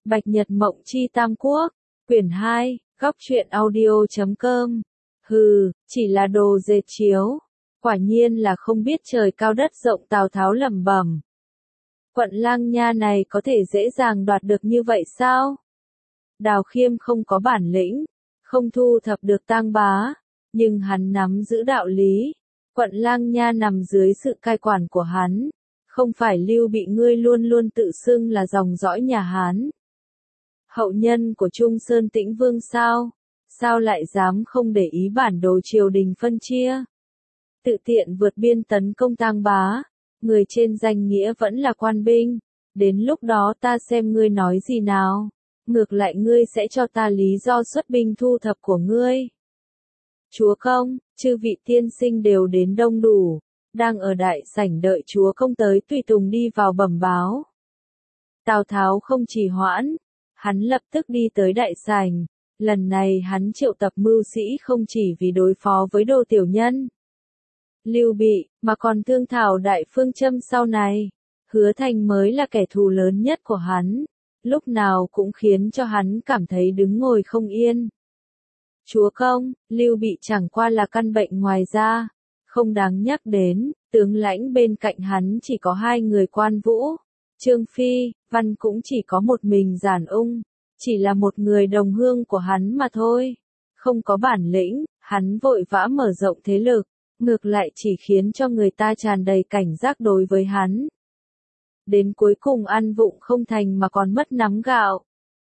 Bạch Nhật Mộng Chi Tam Quốc, quyển 2, góc truyện audio.com. Hừ, chỉ là đồ dệt chiếu. Quả nhiên là không biết trời cao đất rộng, Tào Tháo lẩm bẩm. Quận Lang Nha này có thể dễ dàng đoạt được như vậy sao? Đào Khiêm không có bản lĩnh, không thu thập được Tang Bá, nhưng hắn nắm giữ đạo lý. Quận Lang Nha nằm dưới sự cai quản của hắn. Không phải Lưu Bị ngươi luôn luôn tự xưng là dòng dõi nhà Hán. Hậu nhân của Trung Sơn Tĩnh Vương sao? Sao lại dám không để ý bản đồ triều đình phân chia? Tự tiện vượt biên tấn công Tang Bá, người trên danh nghĩa vẫn là quan binh. Đến lúc đó ta xem ngươi nói gì nào. Ngược lại ngươi sẽ cho ta lý do xuất binh thu thập của ngươi. Chúa công, chư vị tiên sinh đều đến đông đủ, đang ở đại sảnh đợi chúa công tới, tùy tùng đi vào bẩm báo. Tào Tháo không trì hoãn, hắn lập tức đi tới đại sảnh. Lần này hắn triệu tập mưu sĩ không chỉ vì đối phó với Đô tiểu nhân, Lưu Bị, mà còn thương thảo đại phương châm sau này. Hứa Thành mới là kẻ thù lớn nhất của hắn, lúc nào cũng khiến cho hắn cảm thấy đứng ngồi không yên. Chúa công, Lưu Bị chẳng qua là căn bệnh ngoài da, không đáng nhắc đến. Tướng lãnh bên cạnh hắn chỉ có 2 người Quan Vũ, Trương Phi, Văn cũng chỉ có một mình Giản Ung, chỉ là một người đồng hương của hắn mà thôi. Không có bản lĩnh, hắn vội vã mở rộng thế lực, ngược lại chỉ khiến cho người ta tràn đầy cảnh giác đối với hắn. Đến cuối cùng ăn vụng không thành mà còn mất nắm gạo.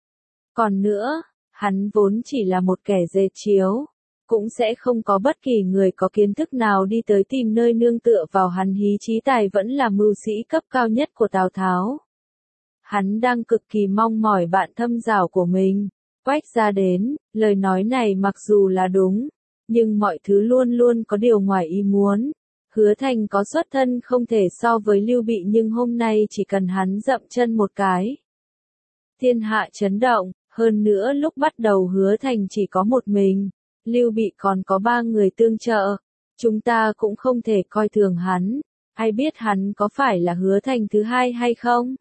Còn nữa, hắn vốn chỉ là một kẻ dệt chiếu, cũng sẽ không có bất kỳ người có kiến thức nào đi tới tìm nơi nương tựa vào hắn. Hí Chí Tài vẫn là mưu sĩ cấp cao nhất của Tào Tháo. Hắn đang cực kỳ mong mỏi bạn thâm giao của mình Quách ra đến. Lời nói này mặc dù là đúng, nhưng mọi thứ luôn luôn có điều ngoài ý muốn. Hứa Thành có xuất thân không thể so với Lưu Bị, nhưng hôm nay chỉ cần hắn dậm chân một cái, thiên hạ chấn động. Hơn nữa lúc bắt đầu Hứa Thành chỉ có một mình, Lưu Bị còn có 3 người tương trợ. Chúng ta cũng không thể coi thường hắn, ai biết hắn có phải là Hứa Thành thứ hai hay không?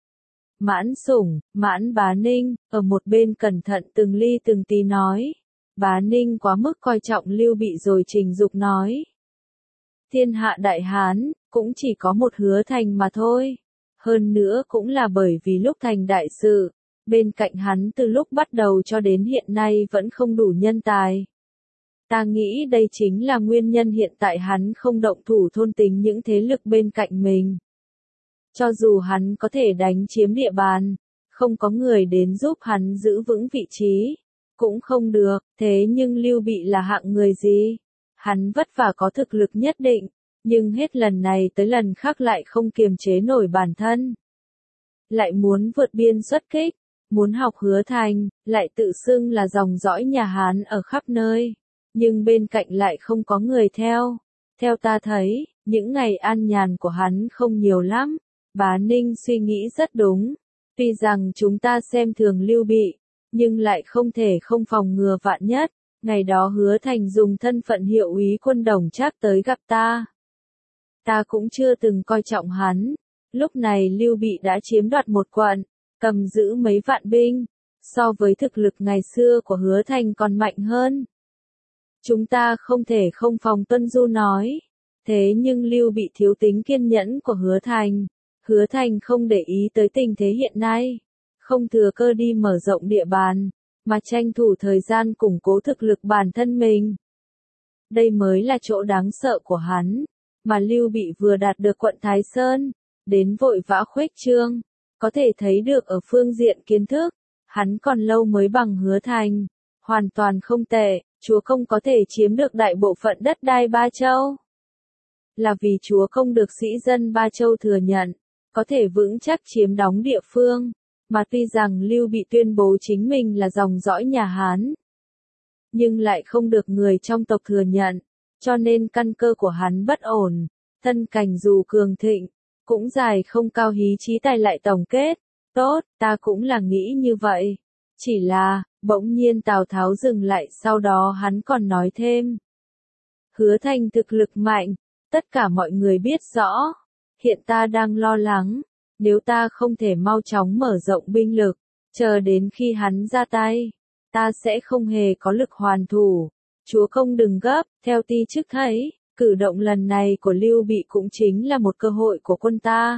Mãn Sủng, Mãn Bá Ninh, ở một bên cẩn thận từng ly từng tí nói. Bá Ninh quá mức coi trọng Lưu Bị rồi trình dục nói. Thiên hạ đại Hán, cũng chỉ có một Hứa Thành mà thôi. Hơn nữa cũng là bởi vì lúc thành đại sự, bên cạnh hắn từ lúc bắt đầu cho đến hiện nay vẫn không đủ nhân tài. Ta nghĩ đây chính là nguyên nhân hiện tại hắn không động thủ thôn tính những thế lực bên cạnh mình. Cho dù hắn có thể đánh chiếm địa bàn, không có người đến giúp hắn giữ vững vị trí, cũng không được. Thế nhưng Lưu Bị là hạng người gì? Hắn vất vả có thực lực nhất định, nhưng hết lần này tới lần khác lại không kiềm chế nổi bản thân. Lại muốn vượt biên xuất kích, muốn học Hứa Thành, lại tự xưng là dòng dõi nhà Hán ở khắp nơi. Nhưng bên cạnh lại không có người theo. Theo ta thấy, những ngày an nhàn của hắn không nhiều lắm. Bá Ninh suy nghĩ rất đúng. Tuy rằng chúng ta xem thường Lưu Bị, nhưng lại không thể không phòng ngừa vạn nhất. Ngày đó Hứa Thành dùng thân phận hiệu úy quân Đồng Trác tới gặp ta. Ta cũng chưa từng coi trọng hắn. Lúc này Lưu Bị đã chiếm đoạt một quận, cầm giữ mấy vạn binh. So với thực lực ngày xưa của Hứa Thành còn mạnh hơn. Chúng ta không thể không phòng Tuân Du nói. Thế nhưng Lưu Bị thiếu tính kiên nhẫn của Hứa Thành. Hứa Thành không để ý tới tình thế hiện nay, không thừa cơ đi mở rộng địa bàn, mà tranh thủ thời gian củng cố thực lực bản thân mình. Đây mới là chỗ đáng sợ của hắn, mà Lưu Bị vừa đạt được quận Thái Sơn, đến vội vã khuếch trương, có thể thấy được ở phương diện kiến thức, hắn còn lâu mới bằng Hứa Thành, hoàn toàn không tệ. Chúa công có thể chiếm được đại bộ phận đất đai Ba Châu, là vì chúa công được sĩ dân Ba Châu thừa nhận, có thể vững chắc chiếm đóng địa phương. Mà tuy rằng Lưu Bị tuyên bố chính mình là dòng dõi nhà Hán, nhưng lại không được người trong tộc thừa nhận, cho nên căn cơ của hắn bất ổn. Thân cảnh dù cường thịnh, cũng dài không cao. Hí Chí Tài lại tổng kết, tốt, ta cũng là nghĩ như vậy. Chỉ là, bỗng nhiên Tào Tháo dừng lại, sau đó hắn còn nói thêm. Hứa Thành thực lực mạnh, tất cả mọi người biết rõ. Hiện ta đang lo lắng, nếu ta không thể mau chóng mở rộng binh lực, chờ đến khi hắn ra tay, ta sẽ không hề có lực hoàn thủ. Chúa công đừng gấp, theo ti chức thấy, cử động lần này của Lưu Bị cũng chính là một cơ hội của quân ta.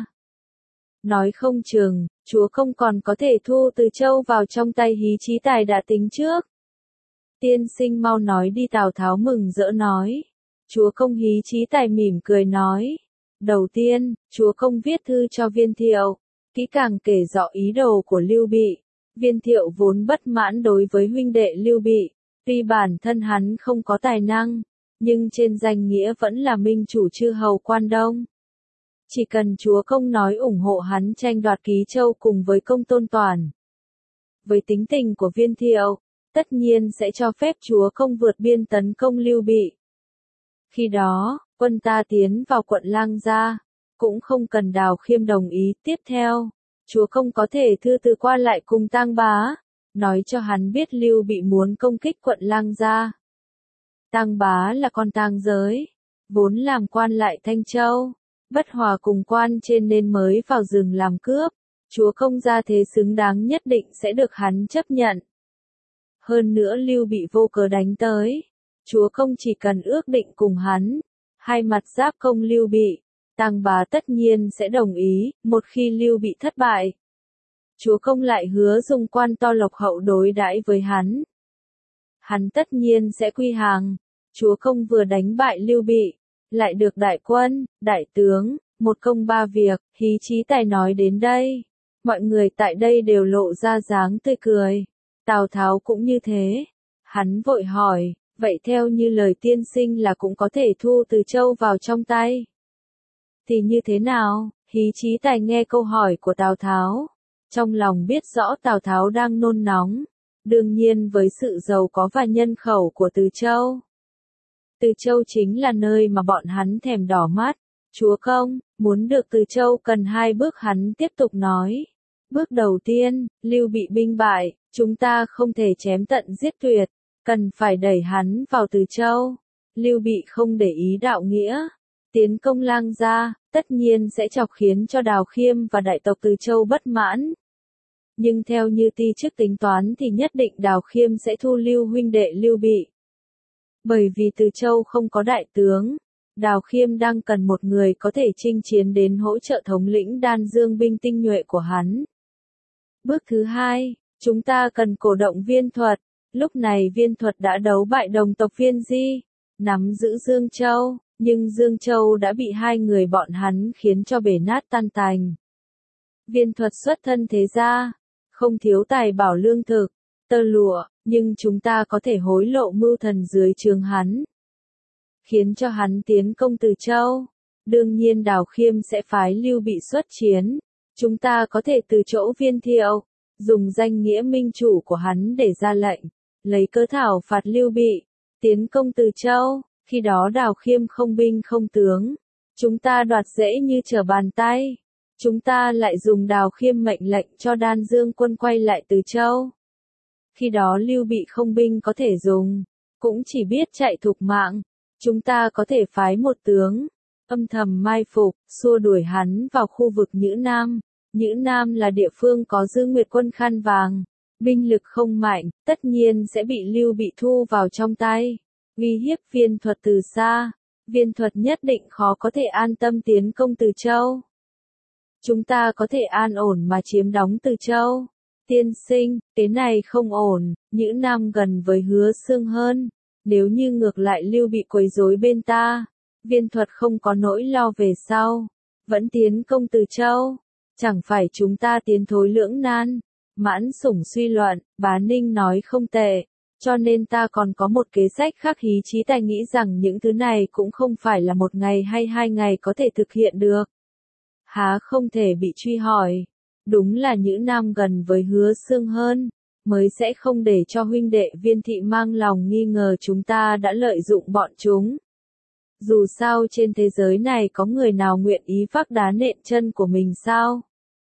Nói không chừng, chúa công còn có thể thu Từ Châu vào trong tay Hí Chí Tài đã tính trước. Tiên sinh mau nói đi, Tào Tháo mừng rỡ nói. Chúa công Hí Chí Tài mỉm cười nói. Đầu tiên, chúa công viết thư cho Viên Thiệu, kỹ càng kể rõ ý đồ của Lưu Bị. Viên Thiệu vốn bất mãn đối với huynh đệ Lưu Bị, tuy bản thân hắn không có tài năng, nhưng trên danh nghĩa vẫn là minh chủ chư hầu Quan Đông. Chỉ cần chúa công nói ủng hộ hắn tranh đoạt Ký Châu cùng với Công Tôn Toàn. Với tính tình của Viên Thiệu, tất nhiên sẽ cho phép chúa công vượt biên tấn công Lưu Bị. Khi đó, quân ta tiến vào quận Lang Gia, cũng không cần Đào Khiêm đồng ý. Tiếp theo, chúa công có thể thư từ qua lại cùng Tang Bá, nói cho hắn biết Lưu Bị muốn công kích quận Lang Gia. Tang Bá là con Tang Giới, vốn làm quan lại Thanh Châu, bất hòa cùng quan trên nên mới vào rừng làm cướp. Chúa công ra thế xứng đáng nhất định sẽ được hắn chấp nhận. Hơn nữa Lưu Bị vô cớ đánh tới, chúa công chỉ cần ước định cùng hắn, hai mặt giáp công Lưu Bị, Tang Bá tất nhiên sẽ đồng ý. Một khi Lưu Bị thất bại, chúa công lại hứa dùng quan to lộc hậu đối đãi với hắn. Hắn tất nhiên sẽ quy hàng. Chúa công vừa đánh bại Lưu Bị, lại được đại quân, đại tướng, một công ba việc. Hí Chí Tài nói đến đây, mọi người tại đây đều lộ ra dáng tươi cười. Tào Tháo cũng như thế. Hắn vội hỏi, vậy theo như lời tiên sinh là cũng có thể thu Từ Châu vào trong tay. Thì như thế nào? Hí Chí Tài nghe câu hỏi của Tào Tháo, trong lòng biết rõ Tào Tháo đang nôn nóng. Đương nhiên với sự giàu có và nhân khẩu của Từ Châu. Từ Châu chính là nơi mà bọn hắn thèm đỏ mắt. Chúa công, muốn được Từ Châu cần hai bước, hắn tiếp tục nói. Bước đầu tiên, Lưu Bị binh bại, chúng ta không thể chém tận giết tuyệt, cần phải đẩy hắn vào Từ Châu. Lưu Bị không để ý đạo nghĩa, tiến công Lang Gia, tất nhiên sẽ chọc khiến cho Đào Khiêm và đại tộc Từ Châu bất mãn. Nhưng theo như ti chức tính toán thì nhất định Đào Khiêm sẽ thu lưu huynh đệ Lưu Bị. Bởi vì Từ Châu không có đại tướng, Đào Khiêm đang cần một người có thể chinh chiến đến hỗ trợ thống lĩnh Đan Dương binh tinh nhuệ của hắn. Bước thứ hai, chúng ta cần cổ động Viên Thuật. Lúc này Viên Thuật đã đấu bại đồng tộc Viên Di, nắm giữ Dương Châu, nhưng Dương Châu đã bị hai người bọn hắn khiến cho bể nát tan tành. Viên Thuật xuất thân thế gia, không thiếu tài bảo lương thực, tơ lụa, nhưng chúng ta có thể hối lộ mưu thần dưới trướng hắn, khiến cho hắn tiến công Từ Châu. Đương nhiên Đào Khiêm sẽ phái Lưu Bị xuất chiến. Chúng ta có thể từ chỗ Viên Thiệu, dùng danh nghĩa minh chủ của hắn để ra lệnh, lấy cớ thảo phạt Lưu Bị, tiến công Từ Châu. Khi đó Đào Khiêm không binh không tướng, chúng ta đoạt dễ như trở bàn tay. Chúng ta lại dùng Đào Khiêm mệnh lệnh cho Đan Dương quân quay lại Từ Châu. Khi đó Lưu Bị không binh có thể dùng, cũng chỉ biết chạy thục mạng. Chúng ta có thể phái một tướng, âm thầm mai phục, xua đuổi hắn vào khu vực Nhữ Nam. Nhữ Nam là địa phương có Dương Nguyệt quân khăn vàng, binh lực không mạnh, tất nhiên sẽ bị Lưu Bị thu vào trong tay. Uy hiếp Viên Thuật từ xa, Viên Thuật nhất định khó có thể an tâm tiến công Từ Châu. Chúng ta có thể an ổn mà chiếm đóng Từ Châu. Tiên sinh, cái này không ổn. Nhữ Nam gần với Hứa Xương hơn. Nếu như ngược lại Lưu Bị quấy rối bên ta, Viên Thuật không có nỗi lo về sau, vẫn tiến công Từ Châu, chẳng phải chúng ta tiến thối lưỡng nan. Mãn Sủng suy luận, Bá Ninh nói không tệ, cho nên ta còn có một kế sách khác. Hí Chí Tài nghĩ rằng những thứ này cũng không phải là một ngày hay 2 ngày có thể thực hiện được. Há không thể bị truy hỏi. Đúng là Nhữ Nam gần với Hứa Xương hơn, mới sẽ không để cho huynh đệ Viên Thị mang lòng nghi ngờ chúng ta đã lợi dụng bọn chúng. Dù sao trên thế giới này có người nào nguyện ý vác đá nện chân của mình sao?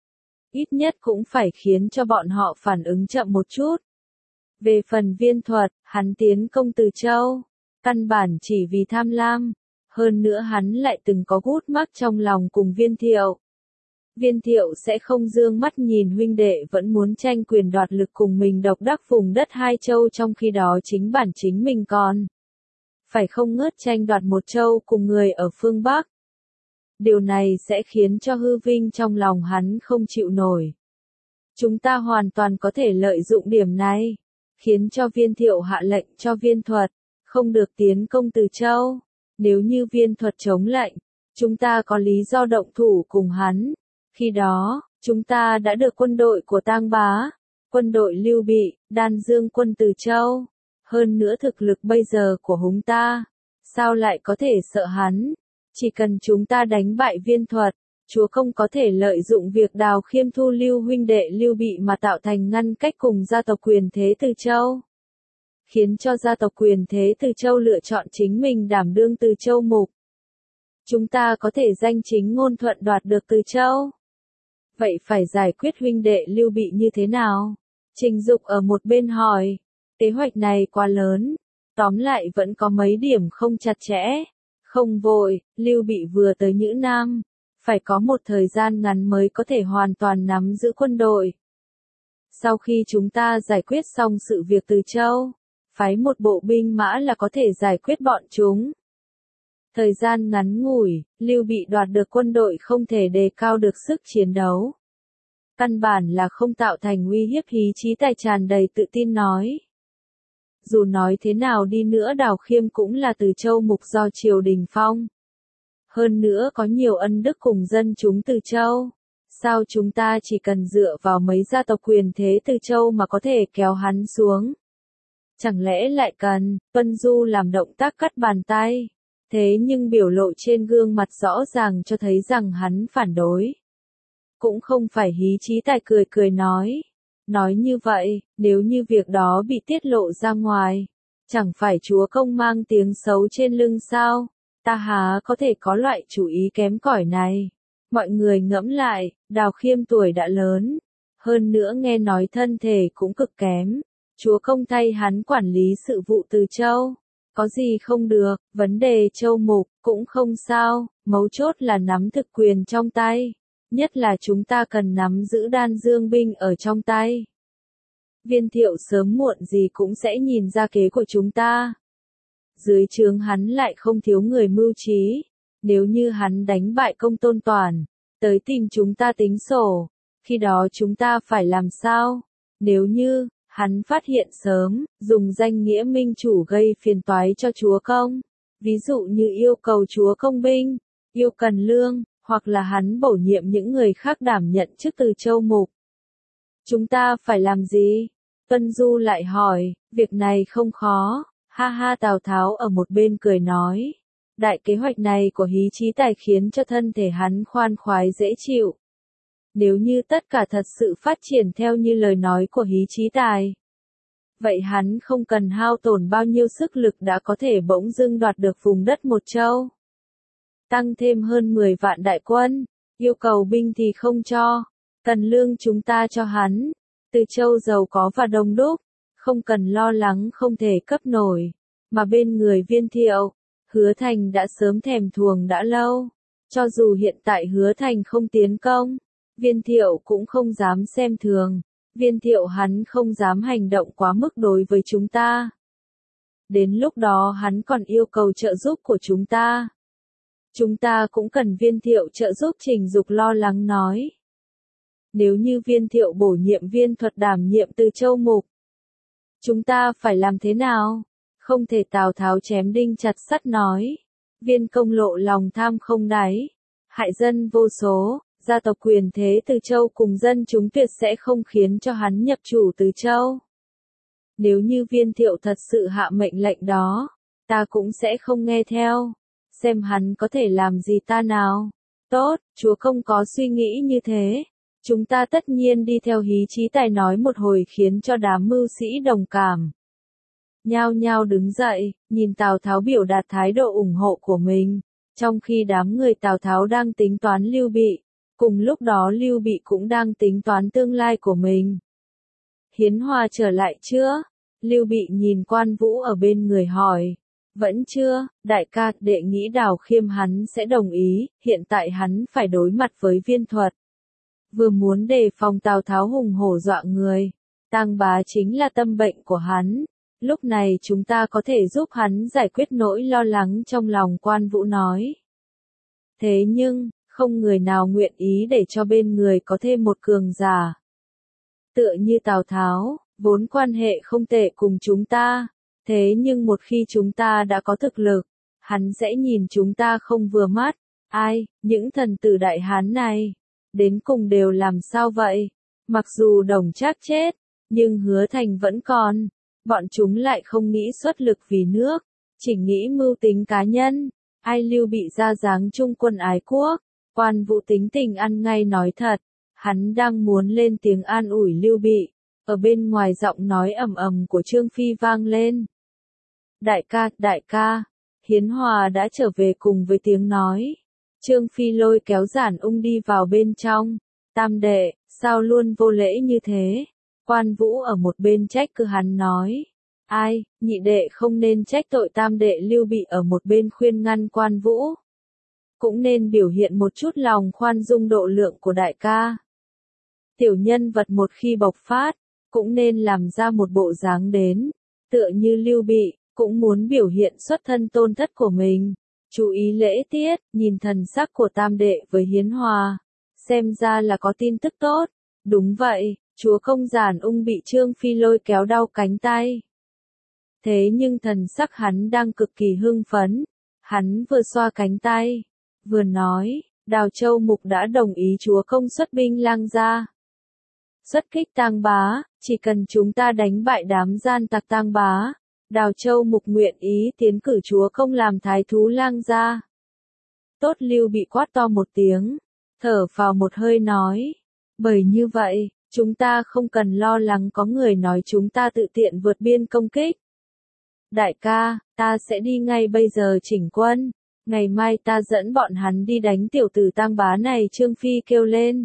Ít nhất cũng phải khiến cho bọn họ phản ứng chậm một chút. Về phần Viên Thuật, hắn tiến công Từ Châu, căn bản chỉ vì tham lam. Hơn nữa hắn lại từng có gút mắc trong lòng cùng Viên Thiệu. Viên Thiệu sẽ không dương mắt nhìn huynh đệ vẫn muốn tranh quyền đoạt lực cùng mình độc đắc vùng đất hai châu, trong khi đó chính mình còn phải không ngớt tranh đoạt một châu cùng người ở phương Bắc. Điều này sẽ khiến cho hư vinh trong lòng hắn không chịu nổi. Chúng ta hoàn toàn có thể lợi dụng điểm này, khiến cho Viên Thiệu hạ lệnh cho Viên Thuật không được tiến công Từ Châu. Nếu như Viên Thuật chống lệnh, chúng ta có lý do động thủ cùng hắn. Khi đó, chúng ta đã được quân đội của Tang Bá, quân đội Lưu Bị, đan dương quân Từ Châu. Hơn nữa thực lực bây giờ của chúng ta, sao lại có thể sợ hắn? Chỉ cần chúng ta đánh bại Viên Thuật, chúa công có thể lợi dụng việc Đào Khiêm thu lưu huynh đệ Lưu Bị mà tạo thành ngăn cách cùng gia tộc quyền thế Từ Châu. Khiến cho gia tộc quyền thế Từ Châu lựa chọn chính mình đảm đương Từ Châu mục. Chúng ta có thể danh chính ngôn thuận đoạt được Từ Châu. Vậy phải giải quyết huynh đệ Lưu Bị như thế nào? Trình Dục ở một bên hỏi. Kế hoạch này quá lớn. Tóm lại vẫn có mấy điểm không chặt chẽ. Không vội, Lưu Bị vừa tới Nhữ Nam. Phải có một thời gian ngắn mới có thể hoàn toàn nắm giữ quân đội. Sau khi chúng ta giải quyết xong sự việc Từ Châu, phái một bộ binh mã là có thể giải quyết bọn chúng. Thời gian ngắn ngủi, Lưu Bị đoạt được quân đội không thể đề cao được sức chiến đấu. Căn bản là không tạo thành uy hiếp, Hí Chí Tài tràn đầy tự tin nói. Dù nói thế nào đi nữa Đào Khiêm cũng là Từ Châu mục do triều đình phong. Hơn nữa có nhiều ân đức cùng dân chúng Từ Châu. Sao chúng ta chỉ cần dựa vào mấy gia tộc quyền thế Từ Châu mà có thể kéo hắn xuống? Chẳng lẽ lại cần Vân Du làm động tác cắt bàn tay? Thế nhưng biểu lộ trên gương mặt rõ ràng cho thấy rằng hắn phản đối. Cũng không phải. Hí Chí Tài cười cười nói. Nói như vậy, nếu như việc đó bị tiết lộ ra ngoài, chẳng phải chúa công mang tiếng xấu trên lưng sao? Ta há có thể có loại chủ ý kém cỏi này. Mọi người ngẫm lại, Đào Khiêm tuổi đã lớn, hơn nữa nghe nói thân thể cũng cực kém. Chúa công thay hắn quản lý sự vụ Từ Châu, có gì không được, vấn đề châu mục cũng không sao, mấu chốt là nắm thực quyền trong tay. Nhất là chúng ta cần nắm giữ đan dương binh ở trong tay. Viên Thiệu sớm muộn gì cũng sẽ nhìn ra kế của chúng ta. Dưới trướng hắn lại không thiếu người mưu trí. Nếu như hắn đánh bại Công Tôn Toàn, tới tìm chúng ta tính sổ, khi đó chúng ta phải làm sao? Nếu như hắn phát hiện sớm, dùng danh nghĩa minh chủ gây phiền toái cho chúa công, ví dụ như yêu cầu chúa công binh, yêu cần lương, hoặc là hắn bổ nhiệm những người khác đảm nhận chức Từ Châu mục. Chúng ta phải làm gì? Vân Du lại hỏi. Việc này không khó. Ha ha, Tào Tháo ở một bên cười nói. Đại kế hoạch này của Hí Chí Tài khiến cho thân thể hắn khoan khoái dễ chịu. Nếu như tất cả thật sự phát triển theo như lời nói của Hí Chí Tài, vậy hắn không cần hao tổn bao nhiêu sức lực đã có thể bỗng dưng đoạt được vùng đất một châu. Tăng thêm hơn 10 vạn đại quân, yêu cầu binh thì không cho, cần lương chúng ta cho hắn. Từ Châu giàu có và đông đúc, không cần lo lắng không thể cấp nổi, mà bên người Viên Thiệu, Hứa Thành đã sớm thèm thuồng đã lâu. Cho dù hiện tại Hứa Thành không tiến công, Viên Thiệu cũng không dám xem thường. Viên Thiệu hắn không dám hành động quá mức đối với chúng ta. Đến lúc đó hắn còn yêu cầu trợ giúp của chúng ta. Chúng ta cũng cần Viên Thiệu trợ giúp, Trình Dục lo lắng nói. Nếu như Viên Thiệu bổ nhiệm Viên Thuật đảm nhiệm Từ Châu mục, chúng ta phải làm thế nào? Không thể. Tào Tháo chém đinh chặt sắt nói. Viên công lộ lòng tham không đáy, hại dân vô số, gia tộc quyền thế Từ Châu cùng dân chúng tuyệt sẽ không khiến cho hắn nhập chủ Từ Châu. Nếu như Viên Thiệu thật sự hạ mệnh lệnh đó, ta cũng sẽ không nghe theo. Xem hắn có thể làm gì ta nào. Tốt, chúa công có suy nghĩ như thế. Chúng ta tất nhiên đi theo. Hí Chí Tài nói một hồi khiến cho đám mưu sĩ đồng cảm. Nhao nhao đứng dậy, nhìn Tào Tháo biểu đạt thái độ ủng hộ của mình. Trong khi đám người Tào Tháo đang tính toán Lưu Bị, cùng lúc đó Lưu Bị cũng đang tính toán tương lai của mình. Hiến Hòa trở lại chưa? Lưu Bị nhìn Quan Vũ ở bên người hỏi. Vẫn chưa, đại ca, đệ nghĩ Đào Khiêm hắn sẽ đồng ý, hiện tại hắn phải đối mặt với Viên Thuật. vừa muốn đề phòng Tào Tháo hùng hổ dọa người. Tang Bá chính là tâm bệnh của hắn, lúc này chúng ta có thể giúp hắn giải quyết nỗi lo lắng trong lòng. Quan Vũ nói. Thế nhưng, không người nào nguyện ý để cho bên người có thêm một cường giả. Tựa như Tào Tháo, vốn quan hệ không tệ cùng chúng ta, thế nhưng một khi chúng ta đã có thực lực, hắn sẽ nhìn chúng ta không vừa mắt. Ai, những thần tử Đại Hán này, đến cùng đều làm sao vậy? Mặc dù Đồng Trác chết, nhưng Hứa Thành vẫn còn, bọn chúng lại không nghĩ xuất lực vì nước, chỉ nghĩ mưu tính cá nhân. Ai Lưu Bị ra dáng trung quân ái quốc, Quan Vũ tính tình ăn ngay nói thật, hắn đang muốn lên tiếng an ủi Lưu Bị, ở bên ngoài giọng nói ầm ầm của Trương Phi vang lên. Đại ca, Hiến Hòa đã trở về. Cùng với tiếng nói, Trương Phi lôi kéo Giản Ung đi vào bên trong. Tam đệ, sao luôn vô lễ như thế? Quan Vũ ở một bên trách cứ hắn nói. Ai, nhị đệ không nên trách tội tam đệ. Lưu Bị ở một bên khuyên ngăn Quan Vũ. Cũng nên biểu hiện một chút lòng khoan dung độ lượng của đại ca. Tiểu nhân vật một khi bộc phát, cũng nên làm ra một bộ dáng đến, tựa như Lưu Bị, cũng muốn biểu hiện xuất thân tôn thất của mình. Chú ý lễ tiết, nhìn thần sắc của tam đệ với Hiến Hòa, xem ra là có tin tức tốt. Đúng vậy, chúa công Giản Ung bị Trương Phi lôi kéo đau cánh tay. Thế nhưng thần sắc hắn đang cực kỳ hưng phấn, hắn vừa xoa cánh tay, vừa nói, Đào Châu Mục đã đồng ý chúa công xuất binh Lang Gia. Xuất kích Tang Bá, chỉ cần chúng ta đánh bại đám gian tặc Tang Bá, Đào Châu Mục nguyện ý tiến cử chúa công làm thái thú Lang Gia. Tốt. Lưu Bị quát to một tiếng, thở phào một hơi nói, bởi như vậy, chúng ta không cần lo lắng có người nói chúng ta tự tiện vượt biên công kích. Đại ca, ta sẽ đi ngay bây giờ chỉnh quân, ngày mai ta dẫn bọn hắn đi đánh tiểu tử Tang Bá này. Trương Phi kêu lên.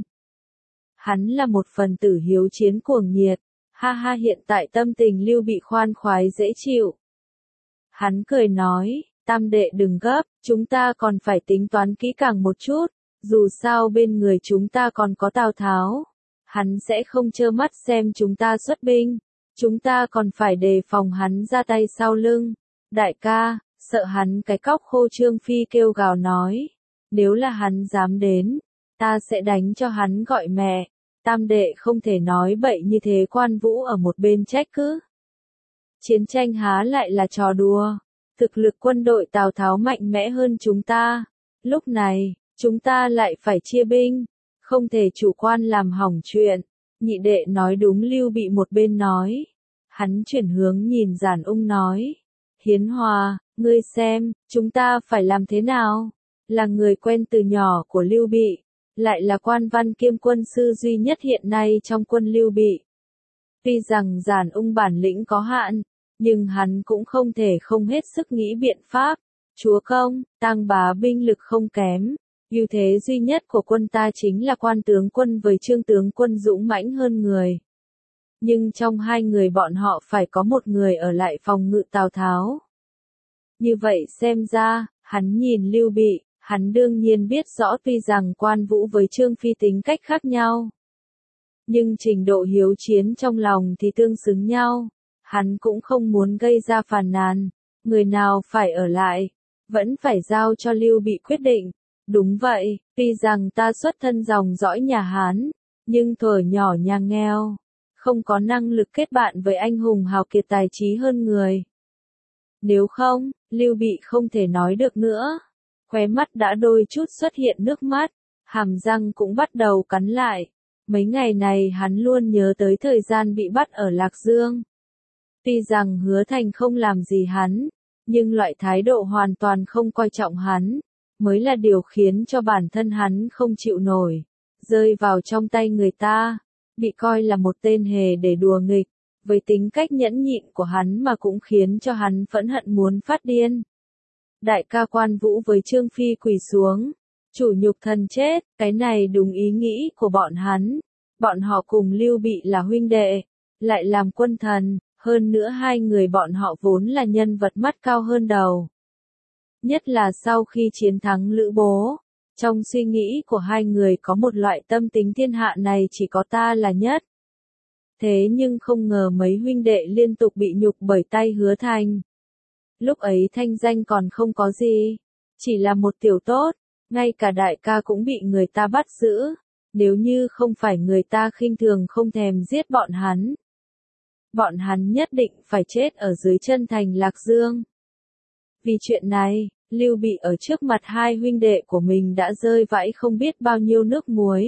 Hắn là một phần tử hiếu chiến cuồng nhiệt, ha ha. Hiện tại tâm tình Lưu Bị khoan khoái dễ chịu. Hắn cười nói, tam đệ đừng gấp, chúng ta còn phải tính toán kỹ càng một chút, dù sao bên người chúng ta còn có Tào Tháo, hắn sẽ không trơ mắt xem chúng ta xuất binh, chúng ta còn phải đề phòng hắn ra tay sau lưng. Đại ca, sợ hắn cái cóc khô. Trương Phi kêu gào nói, nếu là hắn dám đến, ta sẽ đánh cho hắn gọi mẹ. Tam đệ không thể nói bậy như thế. Quan Vũ ở một bên trách cứ. Chiến tranh há lại là trò đùa, thực lực quân đội Tào Tháo mạnh mẽ hơn chúng ta, lúc này, chúng ta lại phải chia binh, không thể chủ quan làm hỏng chuyện. Nhị đệ nói đúng. Lưu Bị một bên nói, hắn chuyển hướng nhìn Giản Ung nói, Hiến Hòa, ngươi xem, chúng ta phải làm thế nào? Là người quen từ nhỏ của Lưu Bị, lại là quan văn kiêm quân sư duy nhất hiện nay trong quân Lưu Bị. Tuy rằng Giản Ung bản lĩnh có hạn, nhưng hắn cũng không thể không hết sức nghĩ biện pháp. Chúa công, Tang Bá binh lực không kém, ưu thế duy nhất của quân ta chính là Quan tướng quân với Trương tướng quân dũng mãnh hơn người. Nhưng trong hai người bọn họ phải có một người ở lại phòng ngự Tào Tháo. Như vậy xem ra, hắn nhìn Lưu Bị, hắn đương nhiên biết rõ tuy rằng Quan Vũ với Trương Phi tính cách khác nhau, nhưng trình độ hiếu chiến trong lòng thì tương xứng nhau. Hắn cũng không muốn gây ra phàn nàn, người nào phải ở lại, vẫn phải giao cho Lưu Bị quyết định. Đúng vậy, tuy rằng ta xuất thân dòng dõi nhà Hán, nhưng thuở nhỏ nhà nghèo, không có năng lực kết bạn với anh hùng hào kiệt tài trí hơn người. Nếu không, Lưu Bị không thể nói được nữa. Khóe mắt đã đôi chút xuất hiện nước mắt, hàm răng cũng bắt đầu cắn lại. Mấy ngày này hắn luôn nhớ tới thời gian bị bắt ở Lạc Dương. Tuy rằng Hứa Thành không làm gì hắn, nhưng loại thái độ hoàn toàn không coi trọng hắn, mới là điều khiến cho bản thân hắn không chịu nổi. Rơi vào trong tay người ta, bị coi là một tên hề để đùa nghịch, với tính cách nhẫn nhịn của hắn mà cũng khiến cho hắn phẫn hận muốn phát điên. Đại ca. Quan Vũ với Trương Phi quỳ xuống, chủ nhục thần chết, cái này đúng ý nghĩ của bọn hắn. Bọn họ cùng Lưu Bị là huynh đệ, lại làm quân thần, hơn nữa hai người bọn họ vốn là nhân vật mắt cao hơn đầu. Nhất là sau khi chiến thắng Lữ Bố, Trong suy nghĩ của hai người có một loại tâm tính thiên hạ này chỉ có ta là nhất. Thế nhưng không ngờ mấy huynh đệ liên tục bị nhục bởi tay Hứa Thành. Lúc ấy thanh danh còn không có gì, chỉ là một tiểu tốt, ngay cả đại ca cũng bị người ta bắt giữ, nếu như không phải người ta khinh thường không thèm giết bọn hắn nhất định phải chết ở dưới chân thành Lạc Dương. Vì chuyện này, Lưu Bị ở trước mặt hai huynh đệ của mình đã rơi vãi không biết bao nhiêu nước muối.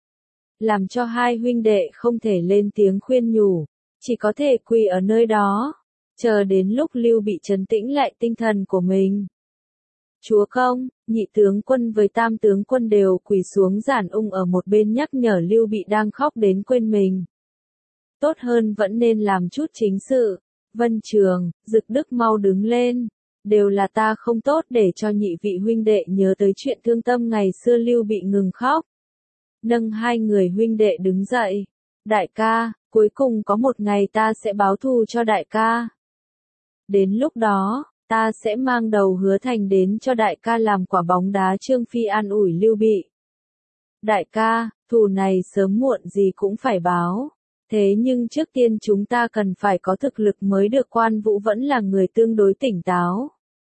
Làm cho hai huynh đệ không thể lên tiếng khuyên nhủ, chỉ có thể quỳ ở nơi đó, chờ đến lúc Lưu Bị trấn tĩnh lại tinh thần của mình. Chúa công, nhị tướng quân với tam tướng quân đều quỳ xuống giản ung ở một bên nhắc nhở Lưu Bị đang khóc đến quên mình. Tốt hơn vẫn nên làm chút chính sự. Vân Trường, Dực Đức mau đứng lên. Đều là ta không tốt để cho nhị vị huynh đệ nhớ tới chuyện thương tâm ngày xưa. Lưu Bị ngừng khóc. Nâng hai người huynh đệ đứng dậy. Đại ca, cuối cùng có một ngày ta sẽ báo thù cho đại ca. Đến lúc đó, ta sẽ mang đầu Hứa Thành đến cho đại ca làm quả bóng đá. Trương Phi an ủi Lưu Bị. Đại ca, thù này sớm muộn gì cũng phải báo. Thế nhưng trước tiên chúng ta cần phải có thực lực mới được. Quan Vũ vẫn là người tương đối tỉnh táo.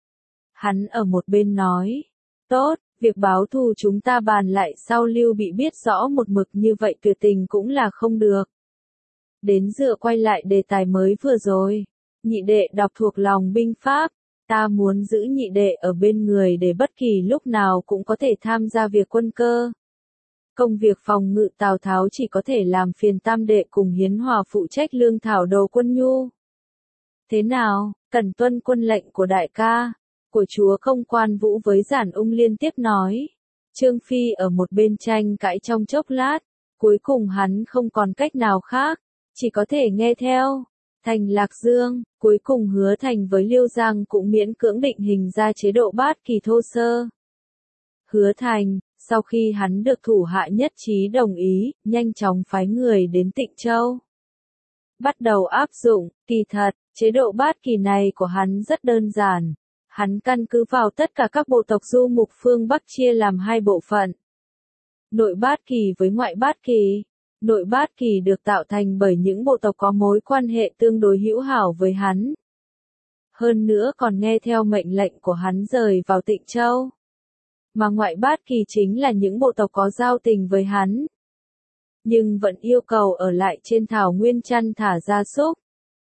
Hắn ở một bên nói. Tốt, việc báo thù chúng ta bàn lại sau. Lưu Bị biết rõ một mực như vậy tuyệt tình cũng là không được. Đến dựa quay lại đề tài mới vừa rồi. Nhị đệ đọc thuộc lòng binh pháp. Ta muốn giữ nhị đệ ở bên người để bất kỳ lúc nào cũng có thể tham gia việc quân cơ. Công việc phòng ngự Tào Tháo chỉ có thể làm phiền tam đệ cùng Hiến Hòa phụ trách lương thảo đồ quân nhu. Thế nào, cần tuân quân lệnh của đại ca, của chúa công. Quan Vũ với giản ung liên tiếp nói. Trương Phi ở một bên tranh cãi trong chốc lát, cuối cùng hắn không còn cách nào khác, chỉ có thể nghe theo. Thành Lạc Dương, cuối cùng Hứa Thành với Liêu Giang cũng miễn cưỡng định hình ra chế độ bát kỳ thô sơ. Hứa Thành, sau khi hắn được thủ hạ nhất trí đồng ý, nhanh chóng phái người đến Tịnh Châu. Bắt đầu áp dụng, kỳ thật, chế độ bát kỳ này của hắn rất đơn giản. Hắn căn cứ vào tất cả các bộ tộc du mục phương Bắc chia làm hai bộ phận. Nội bát kỳ với ngoại bát kỳ. Nội bát kỳ được tạo thành bởi những bộ tộc có mối quan hệ tương đối hữu hảo với hắn. Hơn nữa còn nghe theo mệnh lệnh của hắn rời vào Tịnh Châu. Mà ngoại bát kỳ chính là những bộ tộc có giao tình với hắn. Nhưng vẫn yêu cầu ở lại trên thảo nguyên chăn thả gia súc.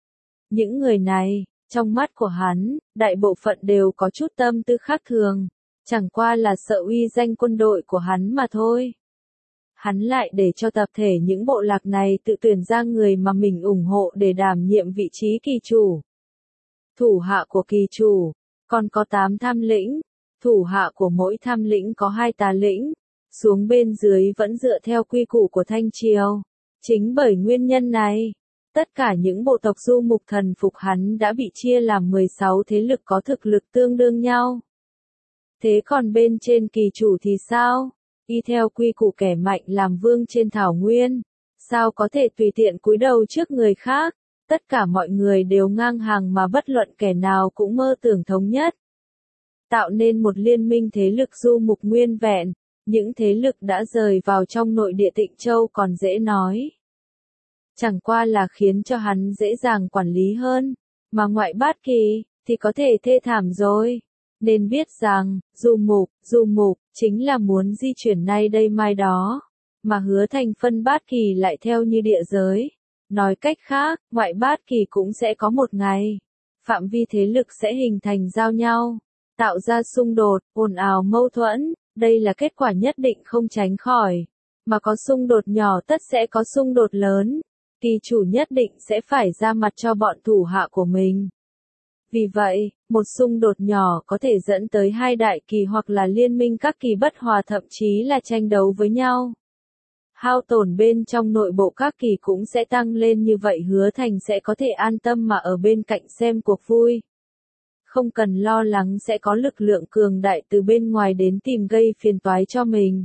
Những người này, trong mắt của hắn, đại bộ phận đều có chút tâm tư khác thường. Chẳng qua là sợ uy danh quân đội của hắn mà thôi. Hắn lại để cho tập thể những bộ lạc này tự tuyển ra người mà mình ủng hộ để đảm nhiệm vị trí kỳ chủ. Thủ hạ của kỳ chủ, còn có 8 tham lĩnh. Thủ hạ của mỗi tham lĩnh có 2 tà lĩnh, xuống bên dưới vẫn dựa theo quy củ của Thanh Triều. Chính bởi nguyên nhân này, tất cả những bộ tộc du mục thần phục hắn đã bị chia làm 16 thế lực có thực lực tương đương nhau. Thế còn bên trên kỳ chủ thì sao? Y theo quy củ kẻ mạnh làm vương trên thảo nguyên, sao có thể tùy tiện cúi đầu trước người khác? Tất cả mọi người đều ngang hàng mà bất luận kẻ nào cũng mơ tưởng thống nhất. Tạo nên một liên minh thế lực du mục nguyên vẹn, những thế lực đã rời vào trong nội địa Tịnh Châu còn dễ nói. Chẳng qua là khiến cho hắn dễ dàng quản lý hơn, mà ngoại bát kỳ, thì có thể thê thảm rồi. Nên biết rằng, du mục, chính là muốn di chuyển nay đây mai đó, mà Hứa Thành phân bát kỳ lại theo như địa giới. Nói cách khác, ngoại bát kỳ cũng sẽ có một ngày, phạm vi thế lực sẽ hình thành giao nhau. Tạo ra xung đột, ồn ào mâu thuẫn, đây là kết quả nhất định không tránh khỏi. Mà có xung đột nhỏ tất sẽ có xung đột lớn. Kỳ chủ nhất định sẽ phải ra mặt cho bọn thủ hạ của mình. Vì vậy, một xung đột nhỏ có thể dẫn tới 2 đại kỳ hoặc là liên minh các kỳ bất hòa, thậm chí là tranh đấu với nhau. Hao tổn bên trong nội bộ các kỳ cũng sẽ tăng lên, như vậy Hứa Thành sẽ có thể an tâm mà ở bên cạnh xem cuộc vui. Không cần lo lắng sẽ có lực lượng cường đại từ bên ngoài đến tìm gây phiền toái cho mình.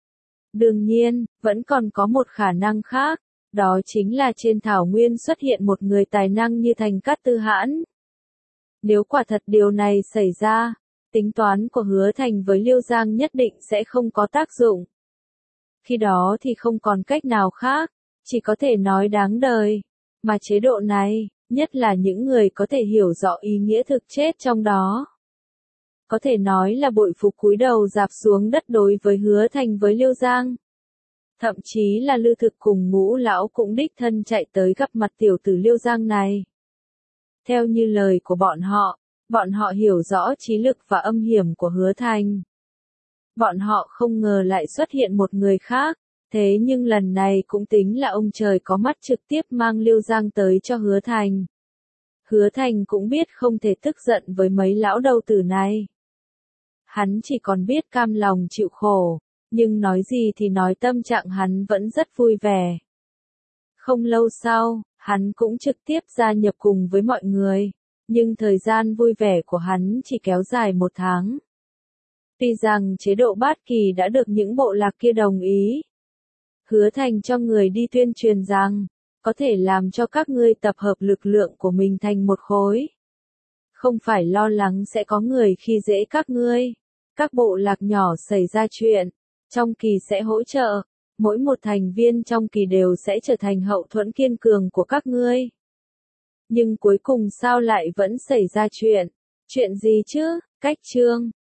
Đương nhiên, vẫn còn có một khả năng khác, đó chính là trên thảo nguyên xuất hiện một người tài năng như Thành Cát Tư Hãn. Nếu quả thật điều này xảy ra, tính toán của Hứa Thành với Liêu Giang nhất định sẽ không có tác dụng. Khi đó thì không còn cách nào khác, chỉ có thể nói đáng đời. Mà chế độ này, nhất là những người có thể hiểu rõ ý nghĩa thực chết trong đó, có thể nói là bội phục cúi đầu rạp xuống đất đối với Hứa Thành với Liêu Giang. Thậm chí là Lư Thực cùng Ngũ lão cũng đích thân chạy tới gặp mặt tiểu tử Liêu Giang này. Theo như lời của bọn họ hiểu rõ trí lực và âm hiểm của Hứa Thành. Bọn họ không ngờ lại xuất hiện một người khác, thế nhưng lần này cũng tính là ông trời có mắt trực tiếp mang Liêu Giang tới cho Hứa Thành. Hứa Thành cũng biết không thể tức giận với mấy lão đầu tử này. Hắn chỉ còn biết cam lòng chịu khổ, nhưng nói gì thì nói tâm trạng hắn vẫn rất vui vẻ. Không lâu sau, hắn cũng trực tiếp gia nhập cùng với mọi người, nhưng thời gian vui vẻ của hắn chỉ kéo dài 1 tháng. Tuy rằng chế độ Bát Kỳ đã được những bộ lạc kia đồng ý, Hứa Thành cho người đi tuyên truyền rằng, có thể làm cho các ngươi tập hợp lực lượng của mình thành một khối. Không phải lo lắng sẽ có người khi dễ các ngươi. Các bộ lạc nhỏ xảy ra chuyện, trong kỳ sẽ hỗ trợ, mỗi một thành viên trong kỳ đều sẽ trở thành hậu thuẫn kiên cường của các ngươi. Nhưng cuối cùng sao lại vẫn xảy ra chuyện? Chuyện gì chứ? Cách chương